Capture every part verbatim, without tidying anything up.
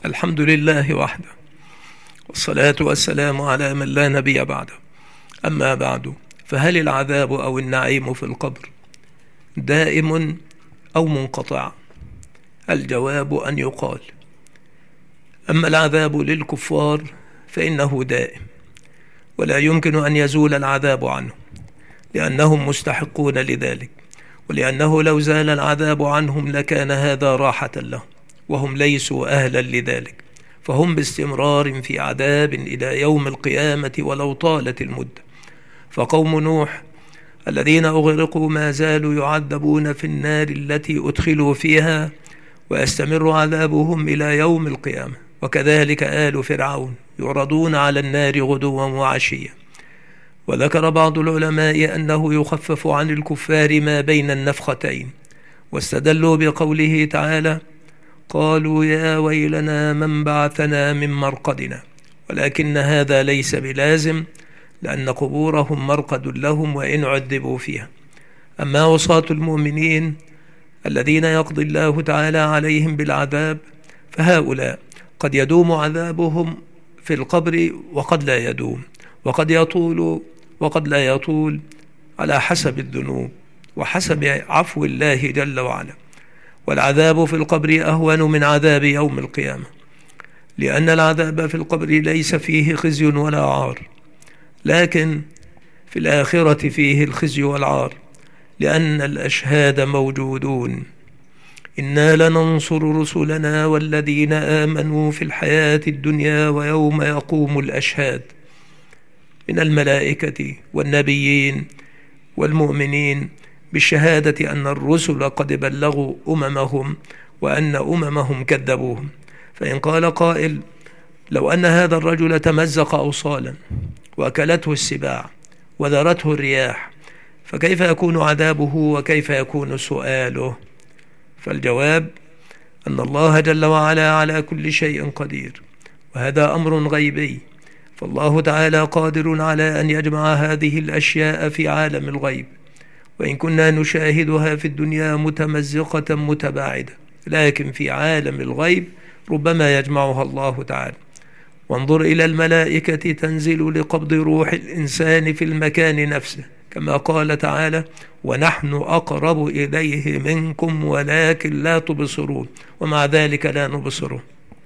الحمد لله وحده، والصلاة والسلام على من لا نبي بعده. أما بعد، فهل العذاب أو النعيم في القبر دائم أو منقطع؟ الجواب أن يقال: أما العذاب للكفار فإنه دائم، ولا يمكن أن يزول العذاب عنه، لأنهم مستحقون لذلك، ولأنه لو زال العذاب عنهم لكان هذا راحة لهم، وهم ليسوا أهلا لذلك، فهم باستمرار في عذاب إلى يوم القيامة ولو طالت المدة. فقوم نوح الذين أغرقوا ما زالوا يعذبون في النار التي أدخلوا فيها، ويستمر عذابهم إلى يوم القيامة. وكذلك آل فرعون يعرضون على النار غدوا وعشيا. وذكر بعض العلماء أنه يخفف عن الكفار ما بين النفختين، واستدلوا بقوله تعالى: قالوا يا ويلنا من بعثنا من مرقدنا. ولكن هذا ليس بلازم، لأن قبورهم مرقد لهم وإن عذبوا فيها. أما عصاة المؤمنين الذين يقضي الله تعالى عليهم بالعذاب، فهؤلاء قد يدوم عذابهم في القبر وقد لا يدوم، وقد يطول وقد لا يطول، على حسب الذنوب وحسب عفو الله جل وعلا. والعذاب في القبر أهون من عذاب يوم القيامة، لأن العذاب في القبر ليس فيه خزي ولا عار، لكن في الآخرة فيه الخزي والعار، لأن الأشهاد موجودون. إنا لننصر رسلنا والذين آمنوا في الحياة الدنيا ويوم يقوم الأشهاد، من الملائكة والنبيين والمؤمنين، بالشهادة أن الرسل قد بلغوا أممهم وأن أممهم كذبوهم. فإن قال قائل: لو أن هذا الرجل تمزق أوصالا وأكلته السباع وذرته الرياح، فكيف يكون عذابه وكيف يكون سؤاله؟ فالجواب أن الله جل وعلا على كل شيء قدير، وهذا أمر غيبي، فالله تعالى قادر على أن يجمع هذه الأشياء في عالم الغيب، وإن كنا نشاهدها في الدنيا متمزقة متباعدة، لكن في عالم الغيب ربما يجمعها الله تعالى. وانظر إلى الملائكة تنزل لقبض روح الإنسان في المكان نفسه، كما قال تعالى: ونحن أقرب إليه منكم ولكن لا تبصرون، ومع ذلك لا نبصره.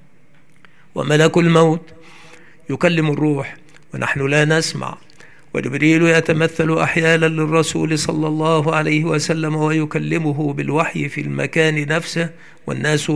وملك الموت يكلم الروح ونحن لا نسمع، وجبريل يتمثل أحيانا للرسول صلى الله عليه وسلم ويكلمه بالوحي في المكان نفسه، والناس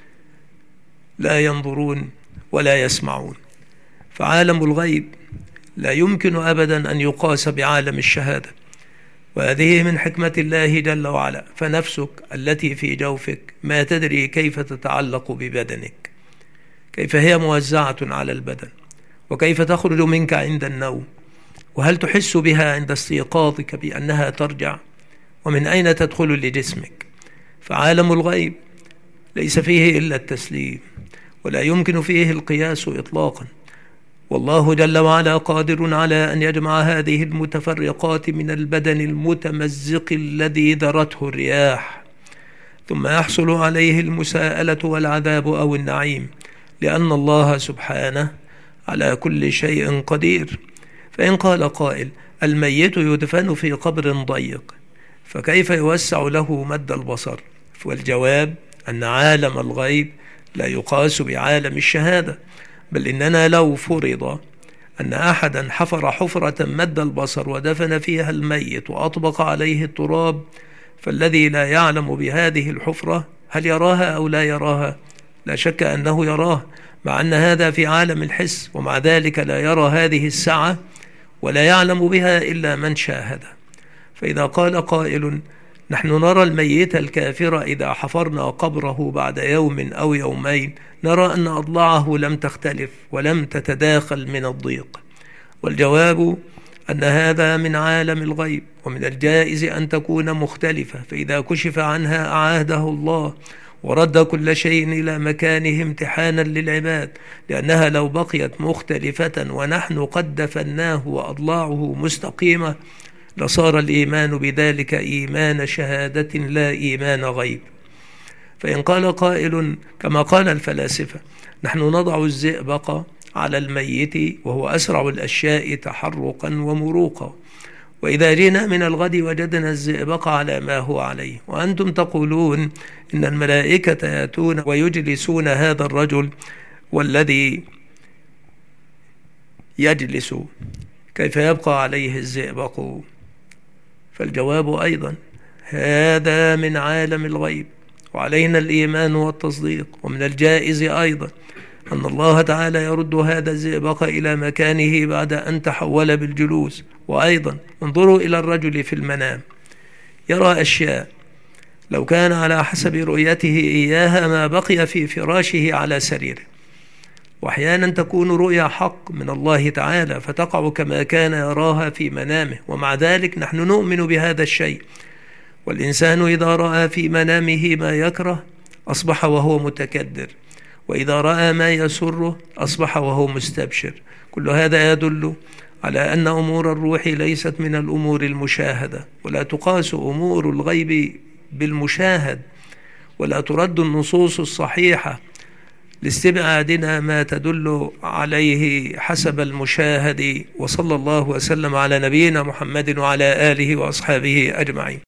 لا ينظرون ولا يسمعون. فعالم الغيب لا يمكن أبدا أن يقاس بعالم الشهادة، وهذه من حكمة الله جل وعلا. فنفسك التي في جوفك ما تدري كيف تتعلق ببدنك، كيف هي موزعة على البدن، وكيف تخرج منك عند النوم، وهل تحس بها عند استيقاظك بأنها ترجع، ومن أين تدخل لجسمك. فعالم الغيب ليس فيه إلا التسليم، ولا يمكن فيه القياس إطلاقا. والله جل وعلا قادر على أن يجمع هذه المتفرقات من البدن المتمزق الذي ذرته الرياح، ثم يحصل عليه المساءلة والعذاب أو النعيم، لأن الله سبحانه على كل شيء قدير. فإن قال قائل: الميت يدفن في قبر ضيق، فكيف يوسع له مد البصر؟ والجواب أن عالم الغيب لا يقاس بعالم الشهادة، بل إننا لو فرض أن أحدا حفر حفرة مد البصر ودفن فيها الميت وأطبق عليه التراب، فالذي لا يعلم بهذه الحفرة هل يراها أو لا يراها؟ لا شك أنه يراه، مع أن هذا في عالم الحس، ومع ذلك لا يرى هذه السعة ولا يعلم بها إلا من شاهد. فإذا قال قائل: نحن نرى الميت الكافر إذا حفرنا قبره بعد يوم أو يومين نرى أن أضلاعه لم تختلف ولم تتداخل من الضيق، والجواب أن هذا من عالم الغيب، ومن الجائز أن تكون مختلفة، فإذا كشف عنها أعاده الله ورد كل شيء إلى مكانه امتحانا للعباد، لأنها لو بقيت مختلفة ونحن قد دفناه وأضلاعه مستقيمة لصار الإيمان بذلك إيمان شهادة لا إيمان غيب. فإن قال قائل كما قال الفلاسفة نحن نضع الزئبق على الميت وهو أسرع الأشياء تحرقا ومروقا، وإذا جئنا من الغد وجدنا الزئبق على ما هو عليه، وأنتم تقولون إن الملائكة يأتون ويجلسون هذا الرجل والذي يجلس كيف يبقى عليه الزئبق؟ فالجواب أيضا هذا من عالم الغيب، وعلينا الإيمان والتصديق. ومن الجائز أيضا أن الله تعالى يرد هذا الزئبق إلى مكانه بعد أن تحول بالجلوس. وأيضا انظروا إلى الرجل في المنام يرى أشياء لو كان على حسب رؤيته إياها ما بقي في فراشه على سريره، وأحيانا تكون رؤيا حق من الله تعالى فتقع كما كان يراها في منامه، ومع ذلك نحن نؤمن بهذا الشيء. والإنسان إذا رأى في منامه ما يكره أصبح وهو متكدر، وإذا رأى ما يسره أصبح وهو مستبشر. كل هذا يدل على أن أمور الروح ليست من الأمور المشاهدة، ولا تقاس أمور الغيب بالمشاهد، ولا ترد النصوص الصحيحة لاستبعادنا ما تدل عليه حسب المشاهد. وصلى الله وسلم على نبينا محمد وعلى آله وأصحابه أجمعين.